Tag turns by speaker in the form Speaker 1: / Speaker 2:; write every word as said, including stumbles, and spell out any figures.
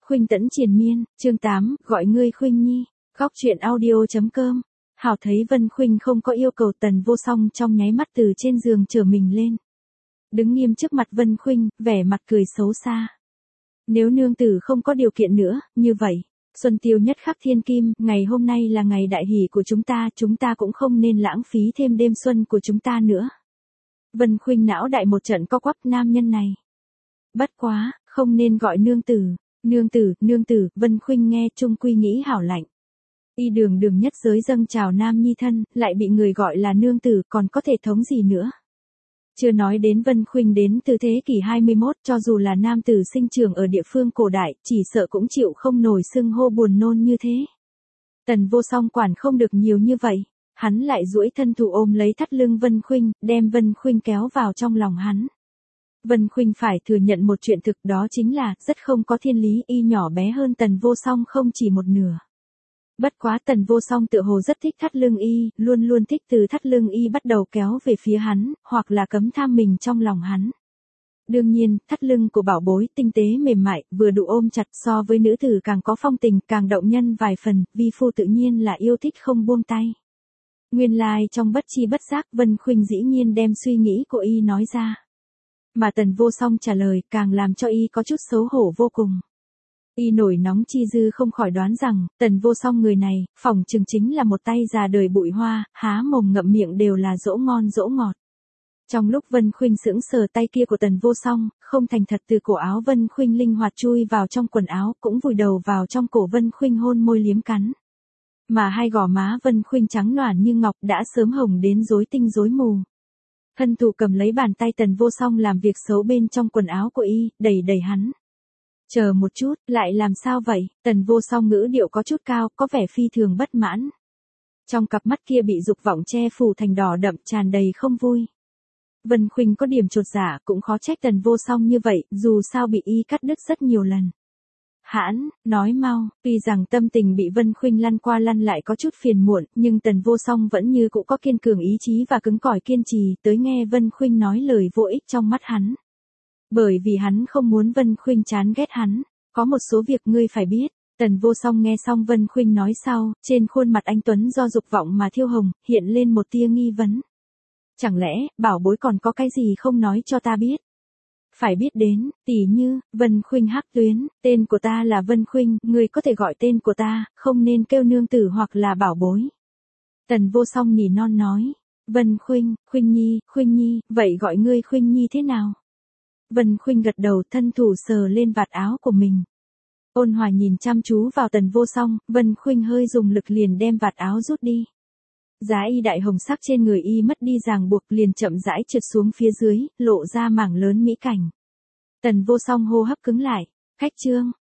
Speaker 1: Khuynh Tẫn triền miên, chương tám, gọi ngươi Khuynh Nhi, góc truyện audio chấm com. Hảo thấy Vân Khuynh không có yêu cầu Tần Vô Song trong nháy mắt từ trên giường trở mình lên. Đứng nghiêm trước mặt Vân Khuynh, vẻ mặt cười xấu xa. Nếu nương tử không có điều kiện nữa, như vậy, xuân tiêu nhất khắc thiên kim, ngày hôm nay là ngày đại hỷ của chúng ta, chúng ta cũng không nên lãng phí thêm đêm xuân của chúng ta nữa. Vân Khuynh não đại một trận co quắp, nam nhân này. Bất quá, không nên gọi nương tử, nương tử, nương tử, Vân Khuynh nghe chung quy nghĩ hảo lạnh. Y đường đường nhất giới dâng chào nam nhi thân, lại bị người gọi là nương tử, còn có thể thống gì nữa. Chưa nói đến Vân Khuynh đến từ thế kỷ hai mươi mốt, cho dù là nam tử sinh trưởng ở địa phương cổ đại, chỉ sợ cũng chịu không nổi xưng hô buồn nôn như thế. Tần Vô Song quản không được nhiều như vậy, hắn lại duỗi thân thủ ôm lấy thắt lưng Vân Khuynh, đem Vân Khuynh kéo vào trong lòng hắn. Vân Khuynh phải thừa nhận một chuyện thực, đó chính là, rất không có thiên lý, y nhỏ bé hơn Tần Vô Song không chỉ một nửa. Bất quá Tần Vô Song tựa hồ rất thích thắt lưng y, luôn luôn thích từ thắt lưng y bắt đầu kéo về phía hắn, hoặc là cấm tham mình trong lòng hắn. Đương nhiên, thắt lưng của bảo bối tinh tế mềm mại, vừa đủ ôm chặt, so với nữ tử càng có phong tình, càng động nhân vài phần, vi phu tự nhiên là yêu thích không buông tay. Nguyên lai like trong bất chi bất giác, Vân Khuynh dĩ nhiên đem suy nghĩ của y nói ra. Mà Tần Vô Song trả lời càng làm cho y có chút xấu hổ vô cùng. Y nổi nóng chi dư không khỏi đoán rằng, Tần Vô Song người này, phỏng chừng chính là một tay già đời bụi hoa, há mồm ngậm miệng đều là dỗ ngon dỗ ngọt. Trong lúc Vân Khuynh sững sờ, tay kia của Tần Vô Song, không thành thật từ cổ áo Vân Khuynh linh hoạt chui vào trong quần áo, cũng vùi đầu vào trong cổ Vân Khuynh hôn môi liếm cắn. Mà hai gò má Vân Khuynh trắng noản như ngọc đã sớm hồng đến rối tinh rối mù. Thân thủ cầm lấy bàn tay Tần Vô Song làm việc xấu bên trong quần áo của y, đẩy đẩy hắn. Chờ một chút, lại làm sao vậy? Tần Vô Song ngữ điệu có chút cao, có vẻ phi thường bất mãn. Trong cặp mắt kia bị dục vọng che phủ thành đỏ đậm, tràn đầy không vui. Vân Khuynh có điểm chột dạ, cũng khó trách Tần Vô Song như vậy, dù sao bị y cắt đứt rất nhiều lần. Hãn, nói mau, tuy rằng tâm tình bị Vân Khuynh lăn qua lăn lại có chút phiền muộn, nhưng Tần Vô Song vẫn như cũ có kiên cường ý chí và cứng cỏi kiên trì, tới nghe Vân Khuynh nói lời vô ích trong mắt hắn. Bởi vì hắn không muốn Vân Khuynh chán ghét hắn, có một số việc ngươi phải biết. Tần Vô Song nghe xong Vân Khuynh nói sau, trên khuôn mặt anh tuấn do dục vọng mà thiêu hồng, hiện lên một tia nghi vấn. Chẳng lẽ, bảo bối còn có cái gì không nói cho ta biết? Phải biết đến, tỉ như, Vân Khuynh hắc tuyến, tên của ta là Vân Khuynh, ngươi có thể gọi tên của ta, không nên kêu nương tử hoặc là bảo bối. Tần Vô Song nỉ non nói, Vân Khuynh, Khuynh Nhi, Khuynh Nhi, vậy gọi ngươi Khuynh Nhi thế nào? Vân Khuynh gật đầu, thân thủ sờ lên vạt áo của mình. Ôn hòa nhìn chăm chú vào Tần Vô Song, Vân Khuynh hơi dùng lực liền đem vạt áo rút đi. Giá y đại hồng sắc trên người y mất đi ràng buộc, liền chậm rãi trượt xuống phía dưới, lộ ra mảng lớn mỹ cảnh. Tần Vô Song hô hấp cứng lại, khách trương,